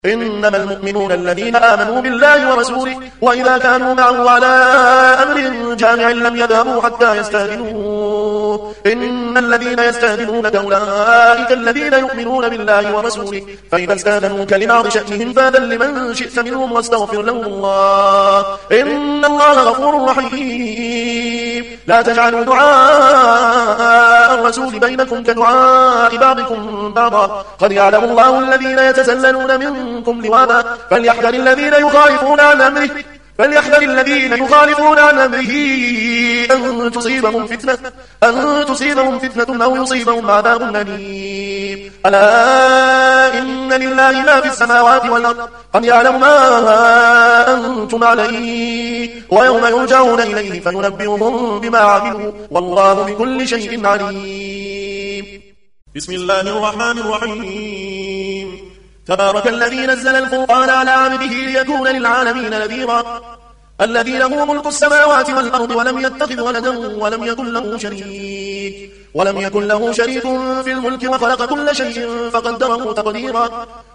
إنما المؤمنون الذين آمنوا بالله ورسوله وإذا كانوا معه على أمر جامع لم يذهبوا حتى يستأذنوه إن الذين يستأذنونك أولئك الذين يؤمنون بالله ورسوله فإذا استأذنوك لبعض شأنهم فأذن لمن شئت منهم واستغفر لهم الله إن الله غفور رحيم لا تجعلوا دعاء الرسول بينكم كدعاء بعضكم بعضا قد يعلم الله الذين يتسللون منكم لواذا فليحذر الذين يخالفون عن أمره أن تصيبهم فتنة أو يصيبهم عذاب أليم ألا إن لله ما في السماوات والأرض قد يعلم ما أنتم عليه ويوم يرجعون إليه فينبئهم بما عملوا والله بكل شيء عليم. بسم الله الرحمن الرحيم. تبارك الذي نزل الفرقان على عبده ليكون للعالمين نذيرا الذي له ملك السماوات والأرض ولم يتخذ ولدا ولم يكن له شريك في الملك وخلق كل شيء فقدره تقديرا